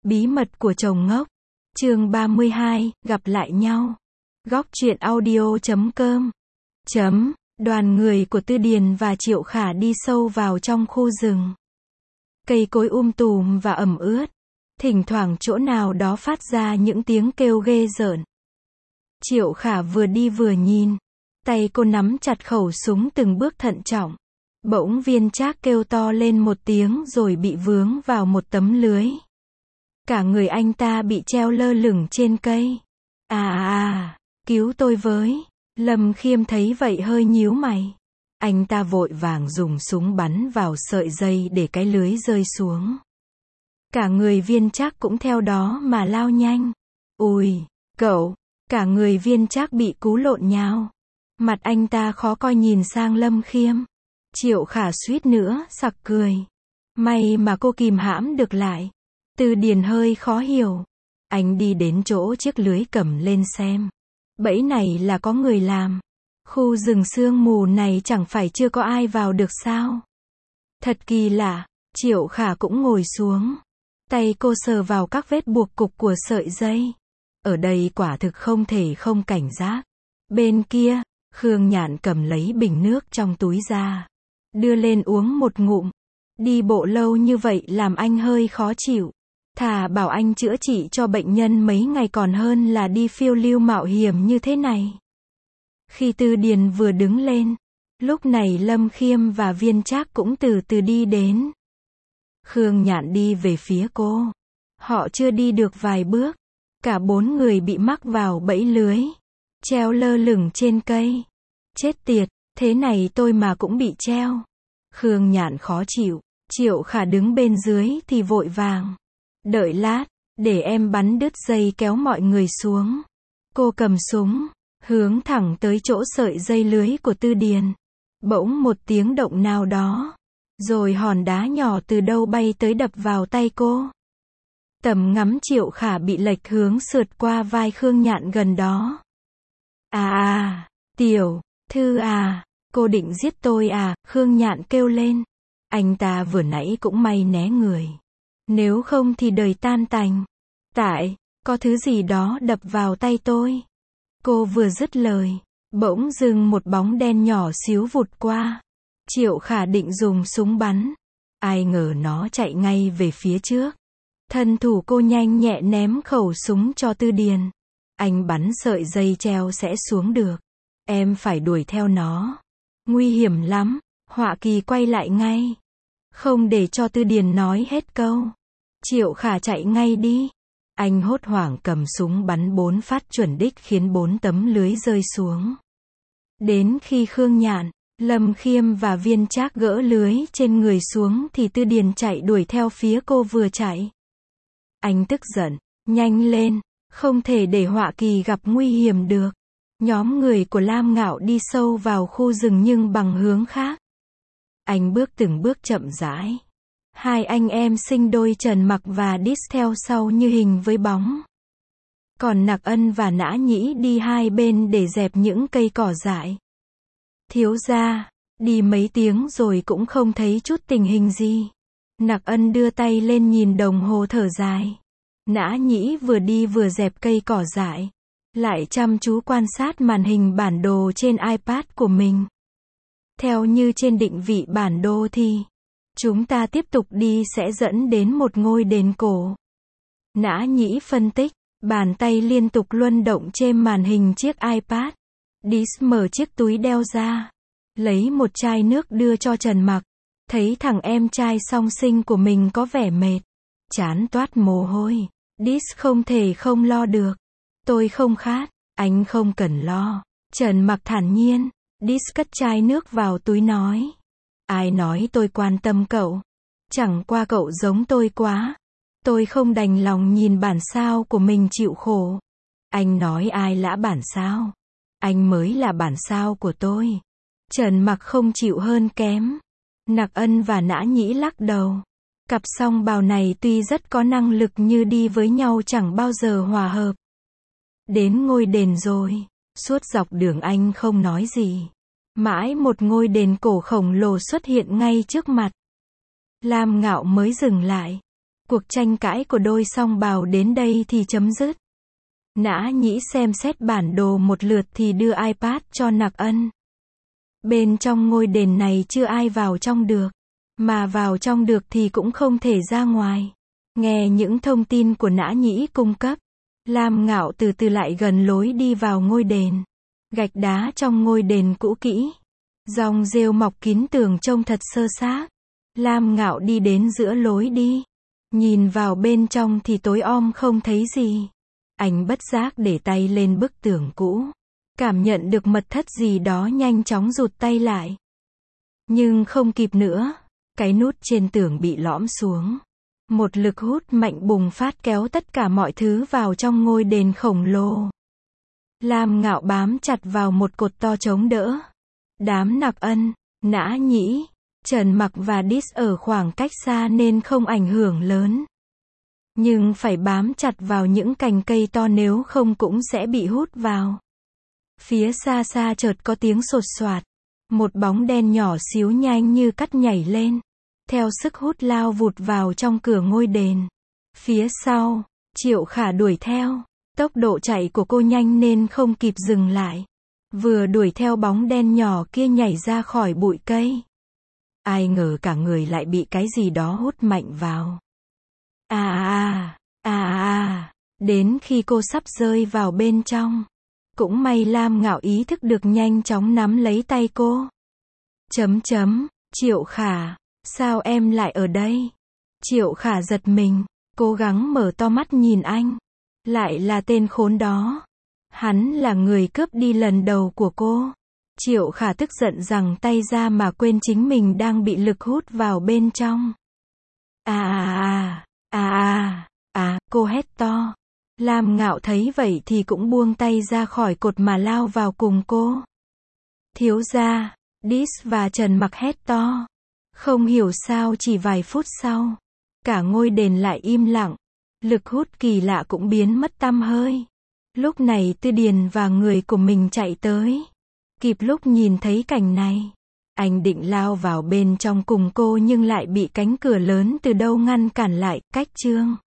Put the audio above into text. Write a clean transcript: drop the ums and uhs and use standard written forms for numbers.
Bí mật của chồng ngốc. Chương 32, gặp lại nhau. Góc truyện audio.com. Đoàn người của Tư Điền và Triệu Khả đi sâu vào trong khu rừng. Cây cối tùm và ẩm ướt. Thỉnh thoảng chỗ nào đó phát ra những tiếng kêu ghê rợn. Triệu Khả vừa đi vừa nhìn. Tay cô nắm chặt khẩu súng từng bước thận trọng. Bỗng Viên Trác kêu to lên một tiếng rồi bị vướng vào một tấm lưới. Cả người anh ta bị treo lơ lửng trên cây. Cứu tôi với. Lâm Khiêm thấy vậy hơi nhíu mày. Anh ta vội vàng dùng súng bắn vào sợi dây để cái lưới rơi xuống. Cả người Viên Trác cũng theo đó mà lao nhanh. Ui, cậu! Cả người Viên Trác bị cú lộn nhào. Mặt anh ta khó coi nhìn sang Lâm Khiêm. Triệu Khả suýt nữa sặc cười. May mà cô kìm hãm được lại. Tư Điền hơi khó hiểu. Anh đi đến chỗ chiếc lưới cầm lên xem. Bẫy này là có người làm. Khu rừng sương mù này chẳng phải chưa có ai vào được sao? Thật kỳ lạ. Triệu Khả cũng ngồi xuống. Tay cô sờ vào các vết buộc cục của sợi dây. Ở đây quả thực không thể không cảnh giác. Bên kia, Khương Nhạn cầm lấy bình nước trong túi ra. Đưa lên uống một ngụm. Đi bộ lâu như vậy làm anh hơi khó chịu. Thà bảo anh chữa trị cho bệnh nhân mấy ngày còn hơn là đi phiêu lưu mạo hiểm như thế này. Khi Tư Điền vừa đứng lên, lúc này Lâm Khiêm và Viên Trác cũng từ từ đi đến. Khương Nhạn đi về phía cô. Họ chưa đi được vài bước. Cả bốn người bị mắc vào bẫy lưới. Treo lơ lửng trên cây. Chết tiệt, thế này tôi mà cũng bị treo. Khương Nhạn khó chịu. Triệu Khả đứng bên dưới thì vội vàng. Đợi lát, để em bắn đứt dây kéo mọi người xuống. Cô cầm súng, hướng thẳng tới chỗ sợi dây lưới của Tư Điền. Bỗng một tiếng động nào đó. Rồi hòn đá nhỏ từ đâu bay tới đập vào tay cô. Tầm ngắm Triệu Khả bị lệch hướng sượt qua vai Khương Nhạn gần đó. Tiểu thư cô định giết tôi Khương Nhạn kêu lên. Anh ta vừa nãy cũng may né người. Nếu không thì đời tan tành. Có thứ gì đó đập vào tay tôi. Cô vừa dứt lời, bỗng dưng một bóng đen nhỏ xíu vụt qua. Triệu Khả định dùng súng bắn. Ai ngờ nó chạy ngay về phía trước. Thân thủ cô nhanh nhẹ ném khẩu súng cho Tư Điền. Anh bắn sợi dây treo sẽ xuống được. Em phải đuổi theo nó. Nguy hiểm lắm. Họa Kỳ quay lại ngay. Không để cho Tư Điền nói hết câu. Triệu Khả chạy ngay đi. Anh hốt hoảng cầm súng bắn 4 phát chuẩn đích khiến 4 tấm lưới rơi xuống. Đến khi Khương Nhạn, Lâm Khiêm và Viên Trác gỡ lưới trên người xuống thì Tư Điền chạy đuổi theo phía cô vừa chạy. Anh tức giận, nhanh lên, không thể để Họa Kỳ gặp nguy hiểm được. Nhóm người của Lam Ngạo đi sâu vào khu rừng nhưng bằng hướng khác. Anh bước từng bước chậm rãi. Hai anh em sinh đôi Trần Mặc và Đít theo sau như hình với bóng. Còn Nặc Ân và Nã Nhĩ đi hai bên để dẹp những cây cỏ dại. Thiếu gia, đi mấy tiếng rồi cũng không thấy chút tình hình gì. Nặc Ân đưa tay lên nhìn đồng hồ thở dài. Nã Nhĩ vừa đi vừa dẹp cây cỏ dại. Lại chăm chú quan sát màn hình bản đồ trên iPad của mình. Theo như trên định vị bản đồ thì chúng ta tiếp tục đi sẽ dẫn đến một ngôi đền cổ. Nã Nhĩ phân tích, bàn tay liên tục luân động trên màn hình chiếc iPad. Đít mở chiếc túi đeo ra, lấy một chai nước đưa cho Trần Mặc. Thấy thằng em trai song sinh của mình có vẻ mệt, trán toát mồ hôi. Đít không thể không lo được. Tôi không khát, anh không cần lo. Trần Mặc thản nhiên. Đít cất chai nước vào túi nói. Ai nói tôi quan tâm cậu? Chẳng qua cậu giống tôi quá. Tôi không đành lòng nhìn bản sao của mình chịu khổ. Anh nói ai lã bản sao? Anh mới là bản sao của tôi. Trần Mặc không chịu hơn kém. Nặc Ân và Nã Nhĩ lắc đầu. Cặp song bào này tuy rất có năng lực nhưng đi với nhau chẳng bao giờ hòa hợp. Đến ngôi đền rồi. Suốt dọc đường anh không nói gì. Mãi một ngôi đền cổ khổng lồ xuất hiện ngay trước mặt. Lam Ngạo mới dừng lại. Cuộc tranh cãi của đôi song bào đến đây thì chấm dứt. Nã Nhĩ xem xét bản đồ một lượt thì đưa iPad cho Nặc Ân. Bên trong ngôi đền này chưa ai vào trong được. Mà vào trong được thì cũng không thể ra ngoài. Nghe những thông tin của Nã Nhĩ cung cấp, Lam Ngạo từ từ lại gần lối đi vào ngôi đền. Gạch đá trong ngôi đền cũ kỹ. Dòng rêu mọc kín tường trông thật sơ xác. Lam Ngạo đi đến giữa lối đi. Nhìn vào bên trong thì tối om không thấy gì. Anh bất giác để tay lên bức tường cũ. Cảm nhận được mật thất gì đó nhanh chóng rụt tay lại. Nhưng không kịp nữa. Cái nút trên tường bị lõm xuống. Một lực hút mạnh bùng phát kéo tất cả mọi thứ vào trong ngôi đền khổng lồ. Lam Ngạo bám chặt vào một cột to chống đỡ. Đám Nặc Ân, Nã Nhĩ, Trần Mặc và Dis ở khoảng cách xa nên không ảnh hưởng lớn. Nhưng phải bám chặt vào những cành cây to nếu không cũng sẽ bị hút vào. Phía xa xa chợt có tiếng sột soạt. Một bóng đen nhỏ xíu nhanh như cắt nhảy lên. Theo sức hút lao vụt vào trong cửa ngôi đền. Phía sau, Triệu Khả đuổi theo. Tốc độ chạy của cô nhanh nên không kịp dừng lại. Vừa đuổi theo bóng đen nhỏ kia nhảy ra khỏi bụi cây. Ai ngờ cả người lại bị cái gì đó hút mạnh vào. Đến khi cô sắp rơi vào bên trong. Cũng may Lam Ngạo ý thức được nhanh chóng nắm lấy tay cô. Triệu Khả, sao em lại ở đây? Triệu Khả giật mình, cố gắng mở to mắt nhìn anh. Lại là tên khốn đó. Hắn là người cướp đi lần đầu của cô. Triệu Khả tức giận giằng tay ra mà quên chính mình đang bị lực hút vào bên trong. Cô hét to. Lam Ngạo thấy vậy thì cũng buông tay ra khỏi cột mà lao vào cùng cô. Thiếu gia, Dis và Trần Mặc hét to. Không hiểu sao chỉ vài phút sau, cả ngôi đền lại im lặng. Lực hút kỳ lạ cũng biến mất tăm hơi. Lúc này Tư Điền và người của mình chạy tới. Kịp lúc nhìn thấy cảnh này, anh định lao vào bên trong cùng cô nhưng lại bị cánh cửa lớn từ đâu ngăn cản lại. Cách chương